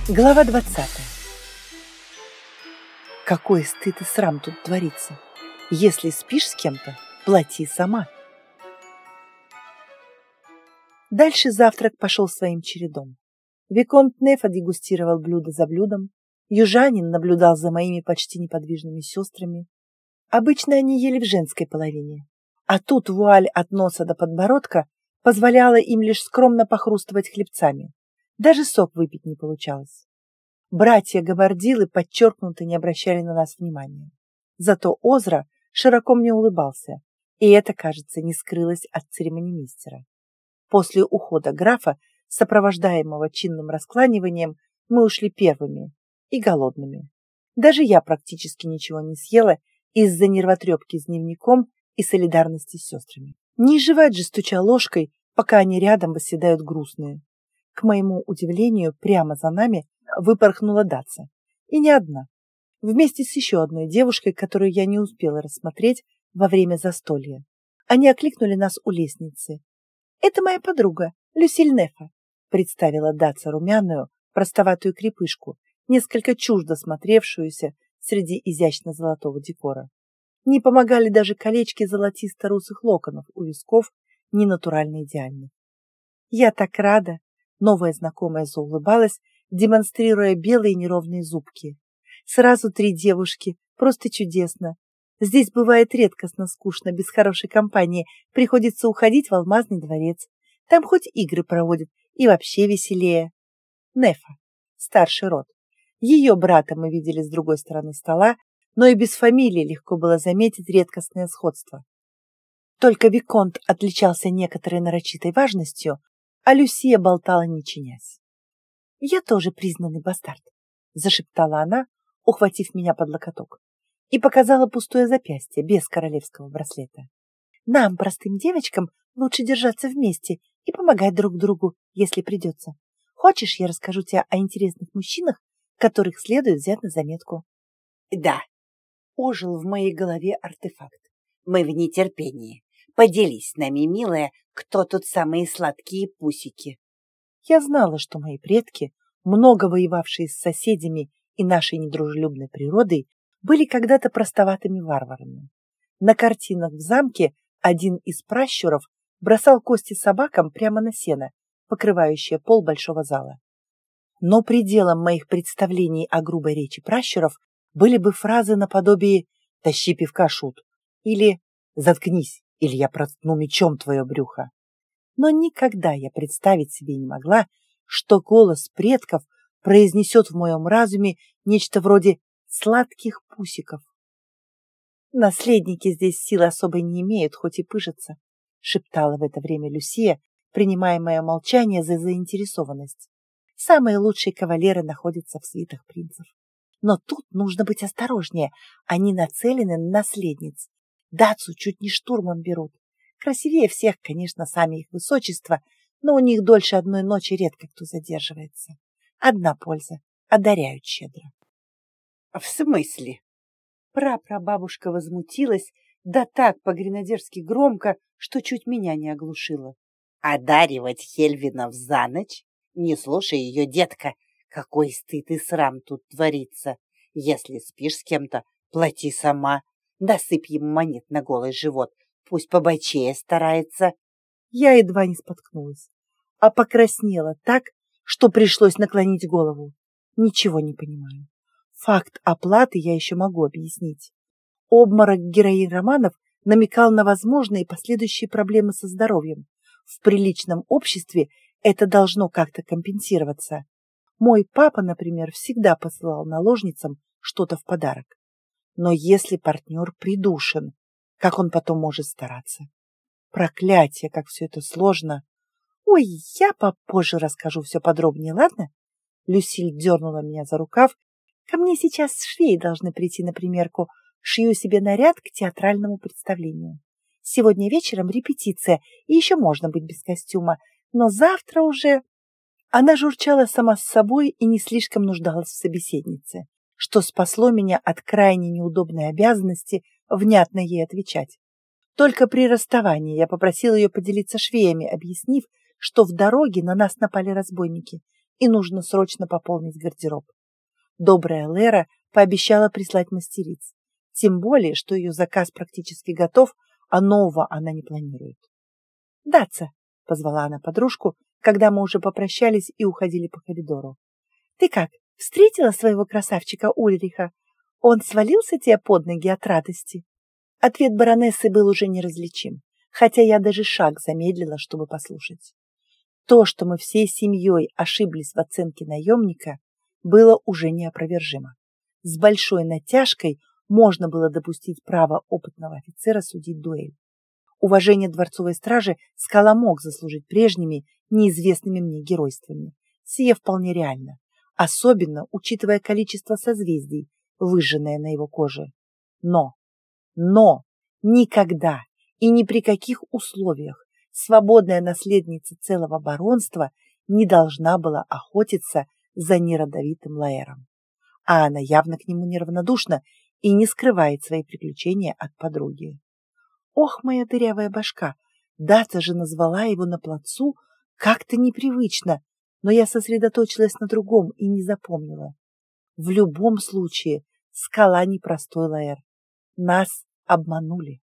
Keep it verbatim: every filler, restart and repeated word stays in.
Глава двадцатая. Какой стыд и срам тут творится. Если спишь с кем-то, плати сама. Дальше завтрак пошел своим чередом. Виконт Нефа дегустировал блюдо за блюдом. Южанин наблюдал за моими почти неподвижными сестрами. Обычно они ели в женской половине. А тут вуаль от носа до подбородка позволяла им лишь скромно похрустывать хлебцами. Даже сок выпить не получалось. Братья-габардилы подчеркнуто не обращали на нас внимания. Зато Озра широко мне улыбался, и это, кажется, не скрылось от церемонимейстера. После ухода графа, сопровождаемого чинным раскланиванием, мы ушли первыми и голодными. Даже я практически ничего не съела из-за нервотрепки с дневником и солидарности с сестрами. Не жевать же, стуча ложкой, пока они рядом восседают грустные. К моему удивлению, прямо за нами выпорхнула Даца. И не одна. Вместе с еще одной девушкой, которую я не успела рассмотреть во время застолья. Они окликнули нас у лестницы. «Это моя подруга, Люсиль Нефа», представила Даца румяную, простоватую крепышку, несколько чуждо смотревшуюся среди изящно-золотого декора. Не помогали даже колечки золотисто-русых локонов у висков, ненатурально идеальных. «Я так рада!» Новая знакомая заулыбалась, демонстрируя белые неровные зубки. Сразу три девушки, просто чудесно. Здесь бывает редкостно скучно, без хорошей компании. Приходится уходить в Алмазный дворец. Там хоть игры проводят, и вообще веселее. Нефа, старший род. Ее брата мы видели с другой стороны стола, но и без фамилии легко было заметить редкостное сходство. Только Виконт отличался некоторой нарочитой важностью, а Люсия болтала не чинясь. «Я тоже признанный бастард», — зашептала она, ухватив меня под локоток, и показала пустое запястье без королевского браслета. «Нам, простым девочкам, лучше держаться вместе и помогать друг другу, если придется. Хочешь, я расскажу тебе о интересных мужчинах, которых следует взять на заметку?» «Да», — ожил в моей голове артефакт. «Мы в нетерпении. Поделись с нами, милая, кто тут самые сладкие пусики». Я знала, что мои предки, много воевавшие с соседями и нашей недружелюбной природой, были когда-то простоватыми варварами. На картинах в замке один из пращуров бросал кости собакам прямо на сено, покрывающее пол большого зала. Но пределом моих представлений о грубой речи пращуров были бы фразы наподобие «тащи пивка, шут» или «заткнись, или я проткну мечом твое брюхо». Но никогда я представить себе не могла, что голос предков произнесет в моем разуме нечто вроде сладких пусиков. «Наследники здесь силы особой не имеют, хоть и пыжатся», шептала в это время Люсия, принимая мое молчание за заинтересованность. «Самые лучшие кавалеры находятся в свитах принцев. Но тут нужно быть осторожнее, они нацелены на наследниц. Дацу чуть не штурмом берут. Красивее всех, конечно, сами их высочества, но у них дольше одной ночи редко кто задерживается. Одна польза — одаряют щедро». «В смысле?» Прапрабабушка возмутилась, да так по-гренадерски громко, что чуть меня не оглушила. «Одаривать Хельвинов за ночь? Не слушай ее, детка. Какой стыд и срам тут творится. Если спишь с кем-то, плати сама. Досыпь ему монет на голый живот. Пусть побойчее старается». Я едва не споткнулась, а покраснела так, что пришлось наклонить голову. Ничего не понимаю. Факт оплаты я еще могу объяснить. Обморок героинь романов намекал на возможные последующие проблемы со здоровьем. В приличном обществе это должно как-то компенсироваться. Мой папа, например, всегда посылал наложницам что-то в подарок. Но если партнер придушен, как он потом может стараться? Проклятие, как все это сложно. Ой, я попозже расскажу все подробнее, ладно? Люсиль дернула меня за рукав. Ко мне сейчас швеи должны прийти на примерку. Шью себе наряд к театральному представлению. Сегодня вечером репетиция, и еще можно быть без костюма. Но завтра уже... Она журчала сама с собой и не слишком нуждалась в собеседнице, что спасло меня от крайне неудобной обязанности внятно ей отвечать. Только при расставании я попросила ее поделиться швеями, объяснив, что в дороге на нас напали разбойники, и нужно срочно пополнить гардероб. Добрая Лера пообещала прислать мастериц, тем более, что ее заказ практически готов, а нового она не планирует. «Датса», — позвала она подружку, когда мы уже попрощались и уходили по коридору. «Ты как, встретила своего красавчика Ульриха? Он свалился тебе под ноги от радости?» Ответ баронессы был уже неразличим, хотя я даже шаг замедлила, чтобы послушать. То, что мы всей семьей ошиблись в оценке наемника, было уже неопровержимо. С большой натяжкой можно было допустить право опытного офицера судить дуэль. Уважение дворцовой стражи Скала мог заслужить прежними, неизвестными мне геройствами. Сие вполне реально, особенно учитывая количество созвездий, выжженное на его коже. Но, но никогда и ни при каких условиях свободная наследница целого баронства не должна была охотиться за неродовитым Лаэром. А она явно к нему неравнодушна и не скрывает свои приключения от подруги. Ох, моя дырявая башка, Датса же назвала его на плацу как-то непривычно, но я сосредоточилась на другом и не запомнила. В любом случае, Скала непростой Лаэр. Нас обманули.